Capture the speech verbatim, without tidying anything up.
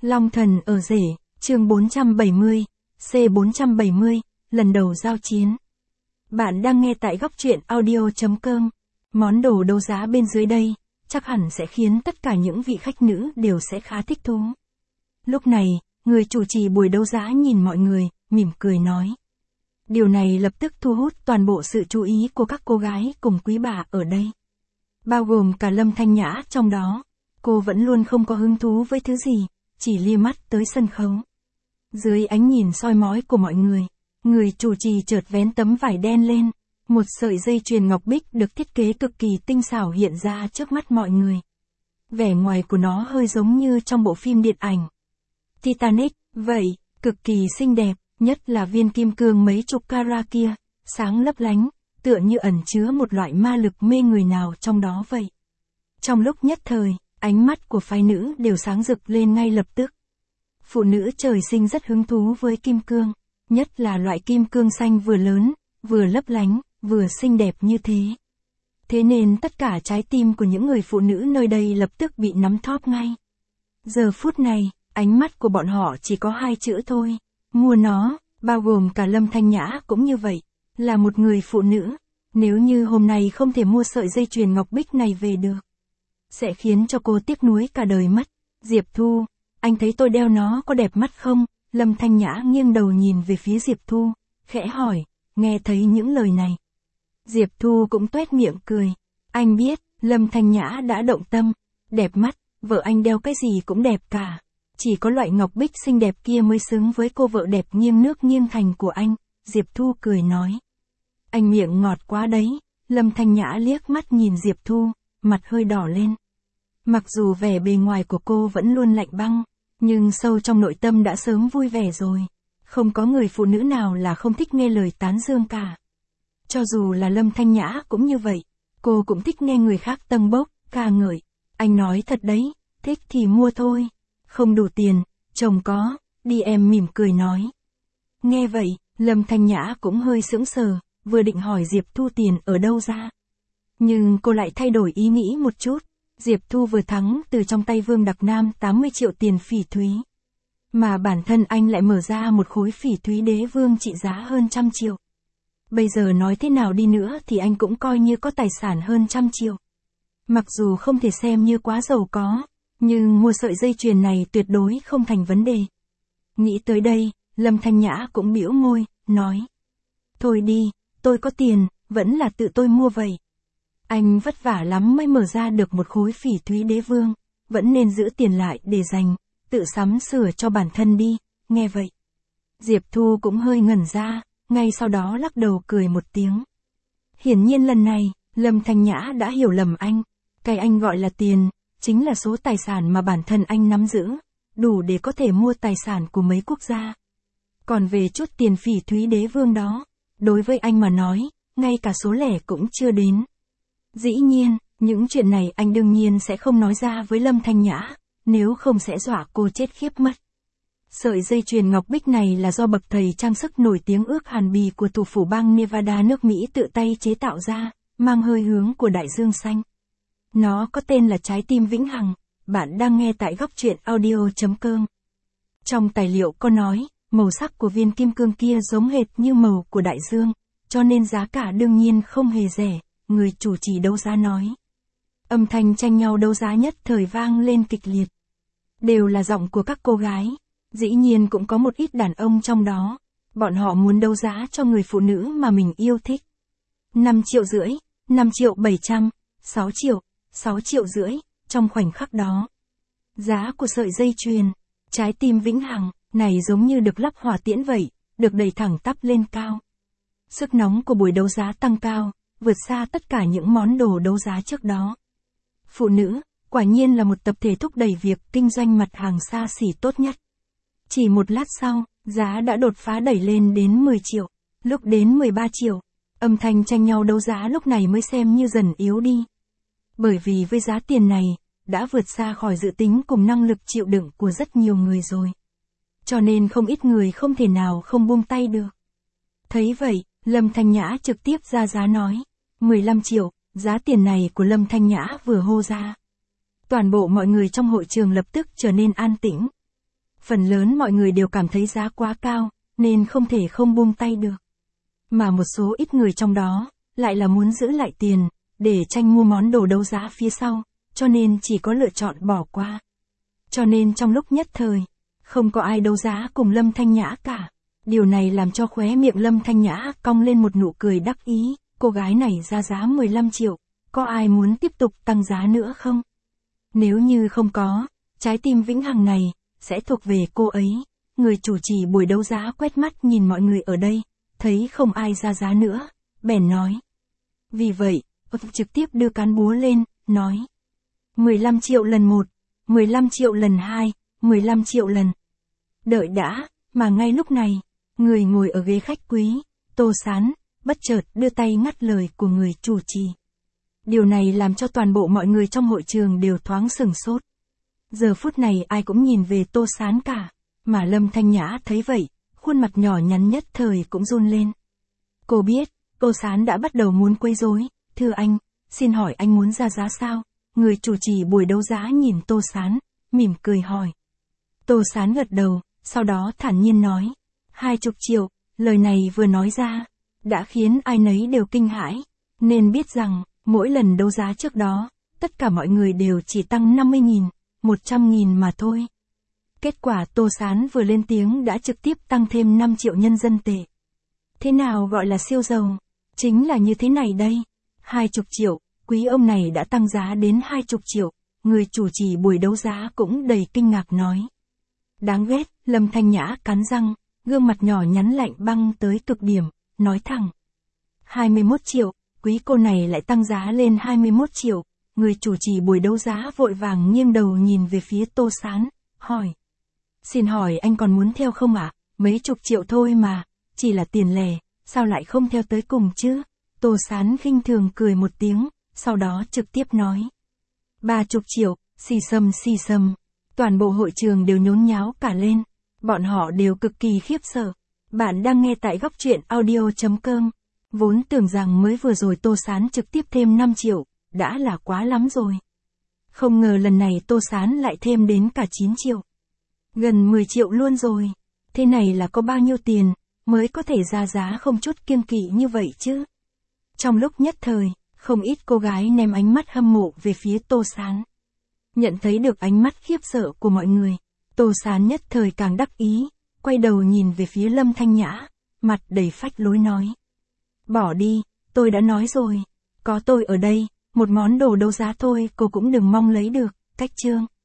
Long thần ở rể, chương bốn trăm bảy mươi, C bốn trăm bảy mươi, lần đầu giao chiến. Bạn đang nghe tại góc truyện audio chấm com. Món đồ đấu giá bên dưới đây, chắc hẳn sẽ khiến tất cả những vị khách nữ đều sẽ khá thích thú. Lúc này, người chủ trì buổi đấu giá nhìn mọi người, mỉm cười nói. Điều này lập tức thu hút toàn bộ sự chú ý của các cô gái cùng quý bà ở đây. Bao gồm cả Lâm Thanh Nhã trong đó. Cô vẫn luôn không có hứng thú với thứ gì, chỉ lia mắt tới sân khấu. Dưới ánh nhìn soi mói của mọi người, người chủ trì chợt vén tấm vải đen lên. Một sợi dây chuyền ngọc bích được thiết kế cực kỳ tinh xảo hiện ra trước mắt mọi người. Vẻ ngoài của nó hơi giống như trong bộ phim điện ảnh Titanic, vậy, cực kỳ xinh đẹp, nhất là viên kim cương mấy chục carat kia, sáng lấp lánh, tựa như ẩn chứa một loại ma lực mê người nào trong đó vậy. Trong lúc nhất thời, ánh mắt của phái nữ đều sáng rực lên ngay lập tức. Phụ nữ trời sinh rất hứng thú với kim cương, nhất là loại kim cương xanh vừa lớn, vừa lấp lánh, vừa xinh đẹp như thế. Thế nên tất cả trái tim của những người phụ nữ nơi đây lập tức bị nắm thóp ngay. Giờ phút này, ánh mắt của bọn họ chỉ có hai chữ thôi, mua nó, bao gồm cả Lâm Thanh Nhã cũng như vậy, là một người phụ nữ. Nếu như hôm nay không thể mua sợi dây chuyền ngọc bích này về được, sẽ khiến cho cô tiếc nuối cả đời mất. Diệp Thu, anh thấy tôi đeo nó có đẹp mắt không? Lâm Thanh Nhã nghiêng đầu nhìn về phía Diệp Thu, khẽ hỏi. Nghe thấy những lời này, Diệp Thu cũng tuét miệng cười. Anh biết, Lâm Thanh Nhã đã động tâm. Đẹp mắt, vợ anh đeo cái gì cũng đẹp cả. Chỉ có loại ngọc bích xinh đẹp kia mới xứng với cô vợ đẹp nghiêng nước nghiêng thành của anh. Diệp Thu cười nói. Anh miệng ngọt quá đấy. Lâm Thanh Nhã liếc mắt nhìn Diệp Thu, mặt hơi đỏ lên. Mặc dù vẻ bề ngoài của cô vẫn luôn lạnh băng, nhưng sâu trong nội tâm đã sớm vui vẻ rồi. Không có người phụ nữ nào là không thích nghe lời tán dương cả. Cho dù là Lâm Thanh Nhã cũng như vậy, cô cũng thích nghe người khác tâng bốc, ca ngợi. Anh nói thật đấy, thích thì mua thôi. Không đủ tiền, chồng có, đi em mỉm cười nói. Nghe vậy, Lâm Thanh Nhã cũng hơi sững sờ, vừa định hỏi Diệp Thu tiền ở đâu ra. Nhưng cô lại thay đổi ý nghĩ một chút. Diệp Thu vừa thắng từ trong tay Vương Đặc Nam tám mươi triệu tiền phỉ thúy. Mà bản thân anh lại mở ra một khối phỉ thúy đế vương trị giá hơn trăm triệu. Bây giờ nói thế nào đi nữa thì anh cũng coi như có tài sản hơn trăm triệu. Mặc dù không thể xem như quá giàu có, nhưng mua sợi dây chuyền này tuyệt đối không thành vấn đề. Nghĩ tới đây, Lâm Thanh Nhã cũng bĩu môi, nói. Thôi đi, tôi có tiền, vẫn là tự tôi mua vậy. Anh vất vả lắm mới mở ra được một khối phỉ thúy đế vương, vẫn nên giữ tiền lại để dành, tự sắm sửa cho bản thân đi, nghe vậy. Diệp Thu cũng hơi ngẩn ra, ngay sau đó lắc đầu cười một tiếng. Hiển nhiên lần này, Lâm Thanh Nhã đã hiểu lầm anh, cái anh gọi là tiền, chính là số tài sản mà bản thân anh nắm giữ, đủ để có thể mua tài sản của mấy quốc gia. Còn về chút tiền phỉ thúy đế vương đó, đối với anh mà nói, ngay cả số lẻ cũng chưa đến. Dĩ nhiên, những chuyện này anh đương nhiên sẽ không nói ra với Lâm Thanh Nhã, nếu không sẽ dọa cô chết khiếp mất. Sợi dây chuyền ngọc bích này là do bậc thầy trang sức nổi tiếng ước hàn bì của thủ phủ bang Nevada nước Mỹ tự tay chế tạo ra, mang hơi hướng của đại dương xanh. Nó có tên là trái tim vĩnh hằng, bạn đang nghe tại góc truyện audio chấm com. Trong tài liệu có nói, màu sắc của viên kim cương kia giống hệt như màu của đại dương, cho nên giá cả đương nhiên không hề rẻ, người chủ trì đấu giá nói. Âm thanh tranh nhau đấu giá nhất thời vang lên kịch liệt. Đều là giọng của các cô gái. Dĩ nhiên cũng có một ít đàn ông trong đó. Bọn họ muốn đấu giá cho người phụ nữ mà mình yêu thích. năm triệu rưỡi, năm triệu bảy trăm, sáu triệu, sáu triệu rưỡi, trong khoảnh khắc đó. Giá của sợi dây chuyền, trái tim vĩnh hằng, này giống như được lắp hỏa tiễn vậy, được đẩy thẳng tắp lên cao. Sức nóng của buổi đấu giá tăng cao, vượt xa tất cả những món đồ đấu giá trước đó. Phụ nữ, quả nhiên là một tập thể thúc đẩy việc kinh doanh mặt hàng xa xỉ tốt nhất. Chỉ một lát sau, giá đã đột phá đẩy lên đến mười triệu, lúc đến mười ba triệu. Âm thanh tranh nhau đấu giá lúc này mới xem như dần yếu đi. Bởi vì với giá tiền này, đã vượt xa khỏi dự tính cùng năng lực chịu đựng của rất nhiều người rồi. Cho nên không ít người không thể nào không buông tay được. Thấy vậy, Lâm Thanh Nhã trực tiếp ra giá nói. mười lăm triệu, giá tiền này của Lâm Thanh Nhã vừa hô ra. Toàn bộ mọi người trong hội trường lập tức trở nên an tĩnh. Phần lớn mọi người đều cảm thấy giá quá cao, nên không thể không buông tay được. Mà một số ít người trong đó, lại là muốn giữ lại tiền, để tranh mua món đồ đấu giá phía sau, cho nên chỉ có lựa chọn bỏ qua. Cho nên trong lúc nhất thời, không có ai đấu giá cùng Lâm Thanh Nhã cả. Điều này làm cho khóe miệng Lâm Thanh Nhã cong lên một nụ cười đắc ý, cô gái này ra giá mười lăm triệu, có ai muốn tiếp tục tăng giá nữa không? Nếu như không có, trái tim vĩnh hằng này, sẽ thuộc về cô ấy. Người chủ trì buổi đấu giá quét mắt nhìn mọi người ở đây, thấy không ai ra giá nữa, bèn nói. Vì vậy, ông trực tiếp đưa cán búa lên, nói. mười lăm triệu lần một, mười lăm triệu lần hai, mười lăm triệu lần. Đợi đã, mà ngay lúc này, người ngồi ở ghế khách quý, Tô Sán, bất chợt đưa tay ngắt lời của người chủ trì. Điều này làm cho toàn bộ mọi người trong hội trường đều thoáng sửng sốt. Giờ phút này ai cũng nhìn về Tô Sán cả, mà Lâm Thanh Nhã thấy vậy, khuôn mặt nhỏ nhắn nhất thời cũng run lên. Cô biết, Tô Sán đã bắt đầu muốn quấy rối. Thưa anh, xin hỏi anh muốn ra giá sao? Người chủ trì buổi đấu giá nhìn Tô Sán, mỉm cười hỏi. Tô Sán gật đầu, sau đó thản nhiên nói. Hai chục triệu, lời này vừa nói ra, đã khiến ai nấy đều kinh hãi, nên biết rằng, mỗi lần đấu giá trước đó, tất cả mọi người đều chỉ tăng năm mươi nghìn, một trăm nghìn mà thôi. Kết quả Tô Sán vừa lên tiếng đã trực tiếp tăng thêm năm triệu nhân dân tệ. Thế nào gọi là siêu giàu? Chính là như thế này đây. Hai chục triệu, quý ông này đã tăng giá đến hai chục triệu, người chủ trì buổi đấu giá cũng đầy kinh ngạc nói. Đáng ghét, Lâm Thanh Nhã cắn răng, gương mặt nhỏ nhắn lạnh băng tới cực điểm, nói thẳng. hai mươi mốt triệu, quý cô này lại tăng giá lên hai mươi mốt triệu, người chủ trì buổi đấu giá vội vàng nghiêng đầu nhìn về phía Tô Sán, hỏi. Xin hỏi anh còn muốn theo không ạ? À? Mấy chục triệu thôi mà, chỉ là tiền lẻ, sao lại không theo tới cùng chứ? Tô Sán khinh thường cười một tiếng, sau đó trực tiếp nói. Ba chục triệu, xì xầm xì xầm. Toàn bộ hội trường đều nhốn nháo cả lên. Bọn họ đều cực kỳ khiếp sợ. Bạn đang nghe tại góc truyện audio chấm com. Vốn tưởng rằng mới vừa rồi Tô Sán trực tiếp thêm năm triệu, đã là quá lắm rồi. Không ngờ lần này Tô Sán lại thêm đến cả chín triệu. Gần mười triệu luôn rồi. Thế này là có bao nhiêu tiền, mới có thể ra giá không chút kiêng kỵ như vậy chứ? Trong lúc nhất thời, không ít cô gái ném ánh mắt hâm mộ về phía Tô Sán. Nhận thấy được ánh mắt khiếp sợ của mọi người, Tô Sán nhất thời càng đắc ý, quay đầu nhìn về phía Lâm Thanh Nhã, mặt đầy phách lối nói. Bỏ đi, tôi đã nói rồi, có tôi ở đây, một món đồ đấu giá thôi cô cũng đừng mong lấy được, cách chương.